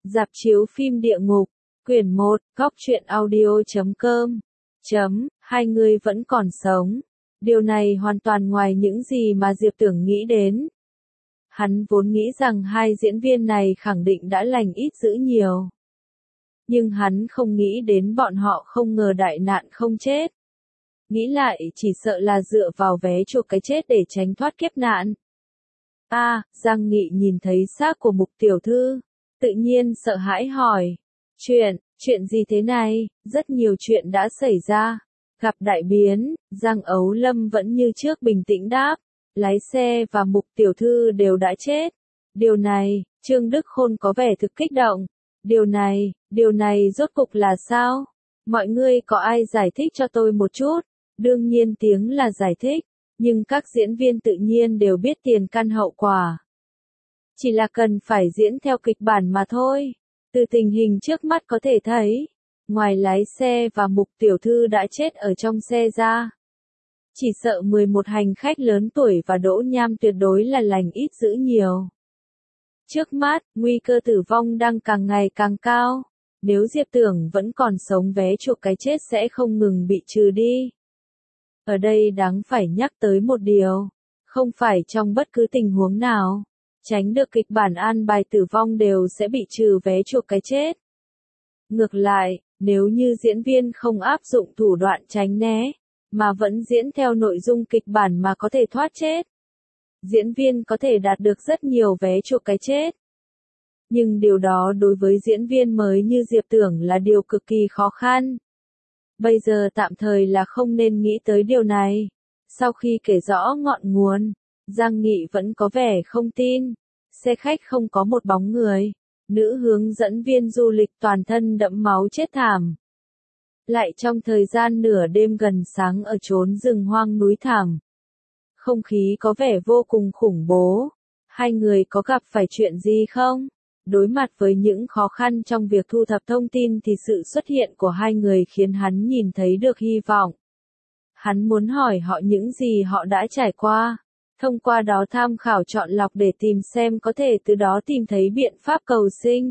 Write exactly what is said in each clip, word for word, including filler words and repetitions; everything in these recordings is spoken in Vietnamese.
Rạp chiếu phim địa ngục, quyển một, góc truyện audio chấm com. Chấm, hai người vẫn còn sống. Điều này hoàn toàn ngoài những gì mà Diệp Tưởng nghĩ đến. Hắn vốn nghĩ rằng hai diễn viên này khẳng định đã lành ít dữ nhiều. Nhưng hắn không nghĩ đến bọn họ không ngờ đại nạn không chết. Nghĩ lại chỉ sợ là dựa vào vé chuộc cái chết để tránh thoát kiếp nạn. A, à, Giang Nghị nhìn thấy xác của Mục tiểu thư, tự nhiên sợ hãi hỏi. Chuyện, chuyện gì thế này? Rất nhiều chuyện đã xảy ra. Gặp đại biến, Giang Ấu Lâm vẫn như trước bình tĩnh đáp. Lái xe và Mục tiểu thư đều đã chết. Điều này, Trương Đức Khôn có vẻ thực kích động. Điều này, điều này rốt cục là sao? Mọi người có ai giải thích cho tôi một chút? Đương nhiên tiếng là giải thích, nhưng các diễn viên tự nhiên đều biết tiền căn hậu quả. Chỉ là cần phải diễn theo kịch bản mà thôi. Từ tình hình trước mắt có thể thấy, ngoài lái xe và Mục tiểu thư đã chết ở trong xe ra, chỉ sợ mười một hành khách lớn tuổi và Đỗ Nham tuyệt đối là lành ít dữ nhiều. Trước mắt, nguy cơ tử vong đang càng ngày càng cao. Nếu Diệp Tưởng vẫn còn sống, vé chuộc cái chết sẽ không ngừng bị trừ đi. Ở đây đáng phải nhắc tới một điều, không phải trong bất cứ tình huống nào, tránh được kịch bản an bài tử vong đều sẽ bị trừ vé chuộc cái chết. Ngược lại, nếu như diễn viên không áp dụng thủ đoạn tránh né, mà vẫn diễn theo nội dung kịch bản mà có thể thoát chết, diễn viên có thể đạt được rất nhiều vé chuộc cái chết. Nhưng điều đó đối với diễn viên mới như Diệp Tưởng là điều cực kỳ khó khăn. Bây giờ tạm thời là không nên nghĩ tới điều này. Sau khi kể rõ ngọn nguồn, Giang Nghị vẫn có vẻ không tin. Xe khách không có một bóng người. Nữ hướng dẫn viên du lịch toàn thân đẫm máu chết thảm. Lại trong thời gian nửa đêm gần sáng ở chốn rừng hoang núi thảm. Không khí có vẻ vô cùng khủng bố. Hai người có gặp phải chuyện gì không? Đối mặt với những khó khăn trong việc thu thập thông tin thì sự xuất hiện của hai người khiến hắn nhìn thấy được hy vọng. Hắn muốn hỏi họ những gì họ đã trải qua, thông qua đó tham khảo chọn lọc để tìm xem có thể từ đó tìm thấy biện pháp cầu sinh.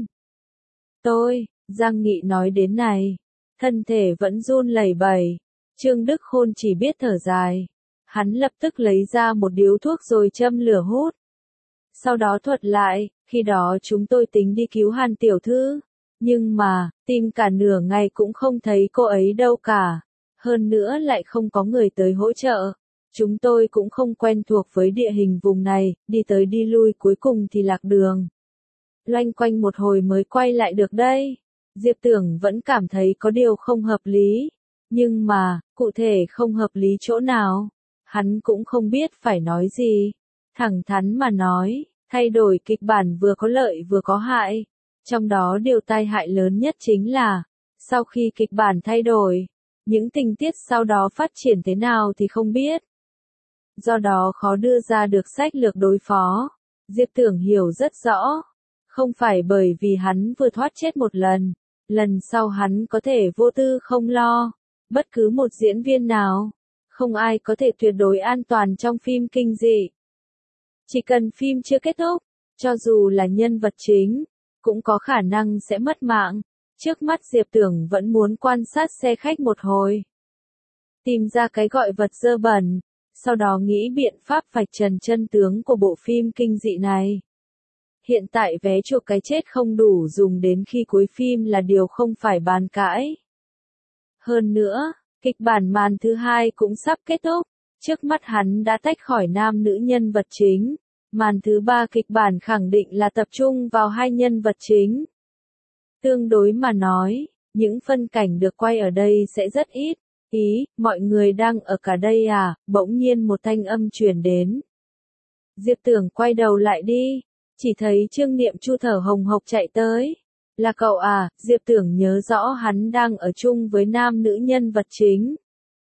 Tôi, Giang Nghị nói đến này, thân thể vẫn run lẩy bẩy. Trương Đức Khôn chỉ biết thở dài. Hắn lập tức lấy ra một điếu thuốc rồi châm lửa hút. Sau đó thuật lại, khi đó chúng tôi tính đi cứu Hàn tiểu thư, nhưng mà, tìm cả nửa ngày cũng không thấy cô ấy đâu cả. Hơn nữa lại không có người tới hỗ trợ. Chúng tôi cũng không quen thuộc với địa hình vùng này, đi tới đi lui cuối cùng thì lạc đường. Loanh quanh một hồi mới quay lại được đây. Diệp Tưởng vẫn cảm thấy có điều không hợp lý. Nhưng mà, cụ thể không hợp lý chỗ nào, hắn cũng không biết phải nói gì. Thẳng thắn mà nói, thay đổi kịch bản vừa có lợi vừa có hại. Trong đó điều tai hại lớn nhất chính là, sau khi kịch bản thay đổi, những tình tiết sau đó phát triển thế nào thì không biết. Do đó khó đưa ra được sách lược đối phó. Diệp Tưởng hiểu rất rõ. Không phải bởi vì hắn vừa thoát chết một lần, lần sau hắn có thể vô tư không lo. Bất cứ một diễn viên nào, không ai có thể tuyệt đối an toàn trong phim kinh dị. Chỉ cần phim chưa kết thúc, cho dù là nhân vật chính, cũng có khả năng sẽ mất mạng. Trước mắt Diệp Tưởng vẫn muốn quan sát xe khách một hồi. Tìm ra cái gọi vật dơ bẩn, sau đó nghĩ biện pháp vạch trần chân tướng của bộ phim kinh dị này. Hiện tại vé chuộc cái chết không đủ dùng đến khi cuối phim là điều không phải bàn cãi. Hơn nữa, kịch bản màn thứ hai cũng sắp kết thúc. Trước mắt hắn đã tách khỏi nam nữ nhân vật chính. Màn thứ ba kịch bản khẳng định là tập trung vào hai nhân vật chính. Tương đối mà nói, những phân cảnh được quay ở đây sẽ rất ít. Ý, mọi người đang ở cả đây à? Bỗng nhiên một thanh âm truyền đến. Diệp Tưởng quay đầu lại đi, chỉ thấy Trương Niệm Chu thở hồng hộc chạy tới. Là cậu à? Diệp Tưởng nhớ rõ hắn đang ở chung với nam nữ nhân vật chính.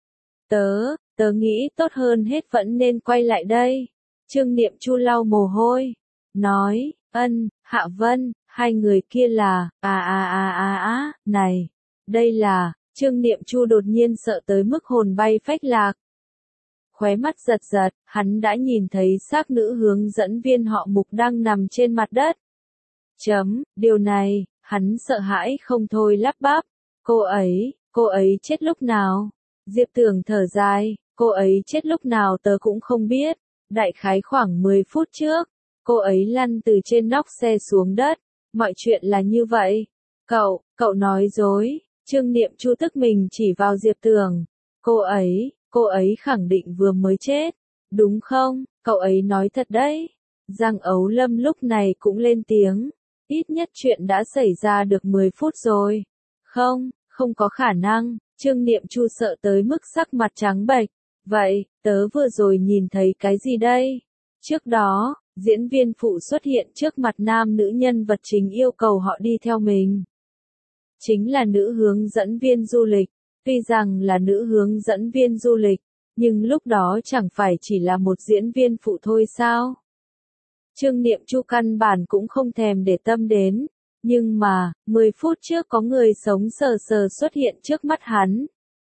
Tớ, tớ nghĩ tốt hơn hết vẫn nên quay lại đây. Trương Niệm Chu lau mồ hôi, nói, ân, Hạ Vân, hai người kia là, à à à à à, này, đây là, Trương Niệm Chu đột nhiên sợ tới mức hồn bay phách lạc. Khóe mắt giật giật, hắn đã nhìn thấy xác nữ hướng dẫn viên họ Mục đang nằm trên mặt đất. Chấm, điều này, Hắn sợ hãi không thôi lắp bắp. Cô ấy, cô ấy chết lúc nào? Diệp Tưởng thở dài, cô ấy chết lúc nào tớ cũng không biết. Đại khái khoảng mười phút trước, cô ấy lăn từ trên nóc xe xuống đất. Mọi chuyện là như vậy. Cậu, cậu nói dối. Trương Niệm Chu tức mình chỉ vào Diệp Tưởng. Cô ấy, cô ấy khẳng định vừa mới chết. Đúng không? Cậu ấy nói thật đấy. Giang Ấu Lâm lúc này cũng lên tiếng. Ít nhất chuyện đã xảy ra được mười phút rồi. Không, không có khả năng. Trương Niệm Chu sợ tới mức sắc mặt trắng bệch. Vậy, tớ vừa rồi nhìn thấy cái gì đây? Trước đó, diễn viên phụ xuất hiện trước mặt nam nữ nhân vật chính yêu cầu họ đi theo mình. Chính là nữ hướng dẫn viên du lịch. Tuy rằng là nữ hướng dẫn viên du lịch, nhưng lúc đó chẳng phải chỉ là một diễn viên phụ thôi sao? Trương Niệm Chu căn bản cũng không thèm để tâm đến. Nhưng mà, mười phút trước có người sống sờ sờ xuất hiện trước mắt hắn.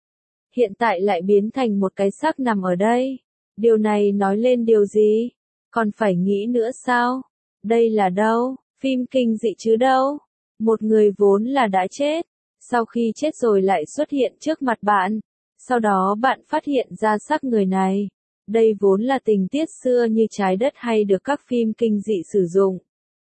Hiện tại lại biến thành một cái xác nằm ở đây. Điều này nói lên điều gì? Còn phải nghĩ nữa sao? Đây là đâu? Phim kinh dị chứ đâu? Một người vốn là đã chết. Sau khi chết rồi lại xuất hiện trước mặt bạn. Sau đó bạn phát hiện ra xác người này. Đây vốn là tình tiết xưa như Trái Đất hay được các phim kinh dị sử dụng.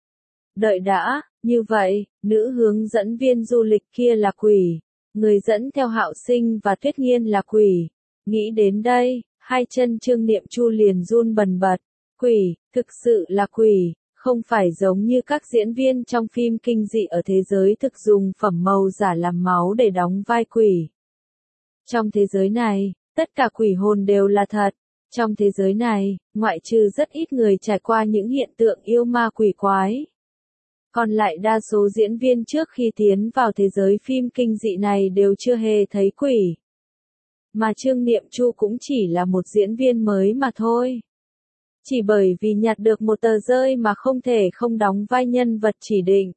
Đợi đã, như vậy, nữ hướng dẫn viên du lịch kia là quỷ. Người dẫn theo Hạo Sinh và Tuyết Nghiên là quỷ. Nghĩ đến đây, hai chân Trương Niệm Chu liền run bần bật. Quỷ, thực sự là quỷ, không phải giống như các diễn viên trong phim kinh dị ở thế giới thực dùng phẩm màu giả làm máu để đóng vai quỷ. Trong thế giới này, tất cả quỷ hồn đều là thật. Trong thế giới này, ngoại trừ rất ít người trải qua những hiện tượng yêu ma quỷ quái. Còn lại đa số diễn viên trước khi tiến vào thế giới phim kinh dị này đều chưa hề thấy quỷ. Mà Trương Niệm Chu cũng chỉ là một diễn viên mới mà thôi. Chỉ bởi vì nhặt được một tờ rơi mà không thể không đóng vai nhân vật chỉ định.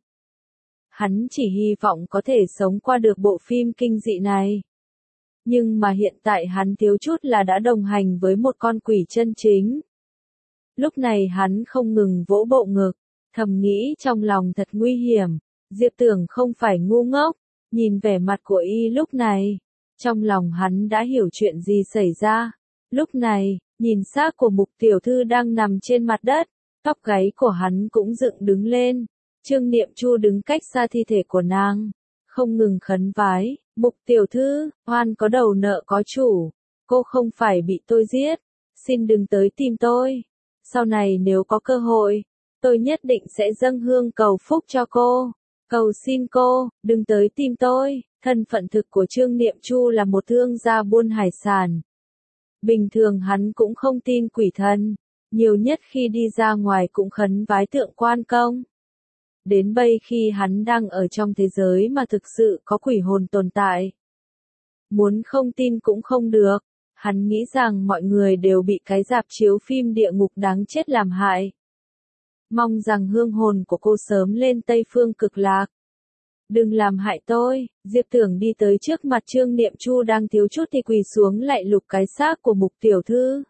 Hắn chỉ hy vọng có thể sống qua được bộ phim kinh dị này. Nhưng mà hiện tại hắn thiếu chút là đã đồng hành với một con quỷ chân chính. Lúc này hắn không ngừng vỗ bộ ngực, thầm nghĩ trong lòng thật nguy hiểm. Diệp Tưởng không phải ngu ngốc, nhìn vẻ mặt của y lúc này. Trong lòng hắn đã hiểu chuyện gì xảy ra. Lúc này, nhìn xác của Mục tiểu thư đang nằm trên mặt đất, tóc gáy của hắn cũng dựng đứng lên. Trương Niệm Chu đứng cách xa thi thể của nàng, không ngừng khấn vái. Mục tiểu thư, oan có đầu nợ có chủ, cô không phải bị tôi giết, xin đừng tới tìm tôi. Sau này nếu có cơ hội, tôi nhất định sẽ dâng hương cầu phúc cho cô. Cầu xin cô, đừng tới tìm tôi. Thân phận thực của Trương Niệm Chu là một thương gia buôn hải sản. Bình thường hắn cũng không tin quỷ thần, nhiều nhất khi đi ra ngoài cũng khấn vái tượng Quan Công. Đến bây khi hắn đang ở trong thế giới mà thực sự có quỷ hồn tồn tại. Muốn không tin cũng không được, hắn nghĩ rằng mọi người đều bị cái rạp chiếu phim địa ngục đáng chết làm hại. Mong rằng hương hồn của cô sớm lên Tây Phương Cực Lạc. Đừng làm hại tôi. Diệp Tưởng đi tới trước mặt Trương Niệm Chu đang thiếu chút thì quỳ xuống lại lục cái xác của Mục tiểu thư.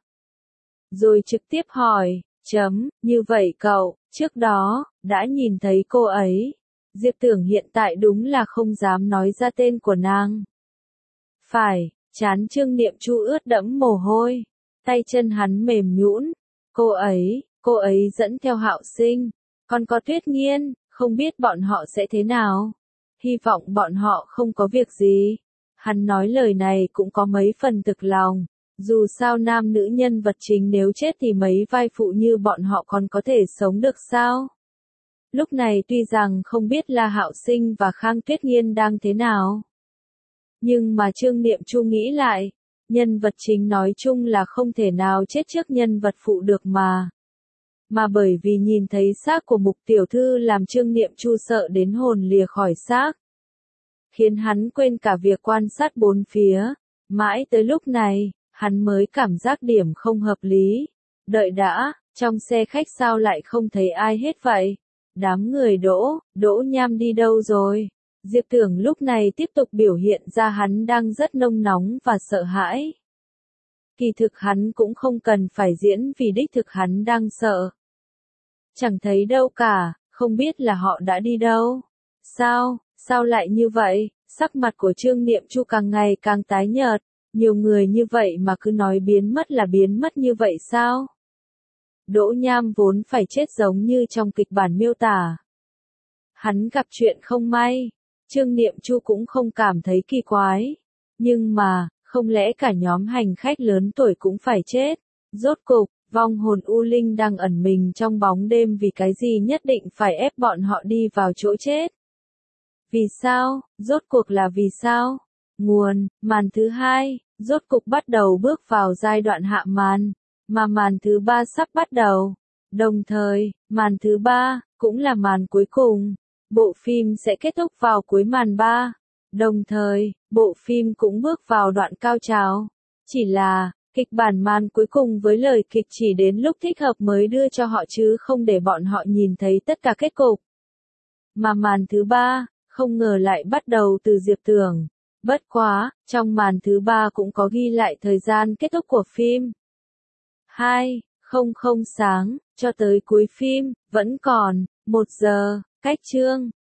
Rồi trực tiếp hỏi, chấm, như vậy cậu, trước đó, đã nhìn thấy cô ấy. Diệp Tưởng hiện tại đúng là không dám nói ra tên của nàng. Phải, trán Trương Niệm Chu ướt đẫm mồ hôi, tay chân hắn mềm nhũn. Cô ấy, cô ấy dẫn theo Hạo Sinh, còn có Tuyết Nghiên, không biết bọn họ sẽ thế nào. Hy vọng bọn họ không có việc gì. Hắn nói lời này cũng có mấy phần thực lòng. Dù sao nam nữ nhân vật chính nếu chết thì mấy vai phụ như bọn họ còn có thể sống được sao? Lúc này tuy rằng không biết là Hạo Sinh và Khang Tuyết Nghiên đang thế nào. Nhưng mà Trương Niệm Chu nghĩ lại, nhân vật chính nói chung là không thể nào chết trước nhân vật phụ được mà. Mà bởi vì nhìn thấy xác của Mục tiểu thư làm Trương Niệm Chu sợ đến hồn lìa khỏi xác. Khiến hắn quên cả việc quan sát bốn phía. Mãi tới lúc này, hắn mới cảm giác điểm không hợp lý. Đợi đã, trong xe khách sao lại không thấy ai hết vậy? Đám người Đỗ, Đỗ Nham đi đâu rồi? Diệp Tưởng lúc này tiếp tục biểu hiện ra hắn đang rất nôn nóng và sợ hãi. Kỳ thực hắn cũng không cần phải diễn vì đích thực hắn đang sợ. Chẳng thấy đâu cả, không biết là họ đã đi đâu. Sao, sao lại như vậy? Sắc mặt của Trương Niệm Chu càng ngày càng tái nhợt, nhiều người như vậy mà cứ nói biến mất là biến mất như vậy sao? Đỗ Nham vốn phải chết giống như trong kịch bản miêu tả. Hắn gặp chuyện không may, Trương Niệm Chu cũng không cảm thấy kỳ quái. Nhưng mà, không lẽ cả nhóm hành khách lớn tuổi cũng phải chết? Rốt cục, vong hồn U Linh đang ẩn mình trong bóng đêm vì cái gì nhất định phải ép bọn họ đi vào chỗ chết? Vì sao? Rốt cuộc là vì sao? Nguồn, màn thứ hai, rốt cục bắt đầu bước vào giai đoạn hạ màn, mà màn thứ ba sắp bắt đầu. Đồng thời, màn thứ ba, cũng là màn cuối cùng. Bộ phim sẽ kết thúc vào cuối màn ba. Đồng thời, bộ phim cũng bước vào đoạn cao trào. Chỉ là, kịch bản màn cuối cùng với lời kịch chỉ đến lúc thích hợp mới đưa cho họ chứ không để bọn họ nhìn thấy tất cả kết cục. Mà màn thứ ba, không ngờ lại bắt đầu từ Diệp Tưởng. Bất quá, trong màn thứ ba cũng có ghi lại thời gian kết thúc của phim. hai không không sáng, cho tới cuối phim, vẫn còn một giờ, cách chương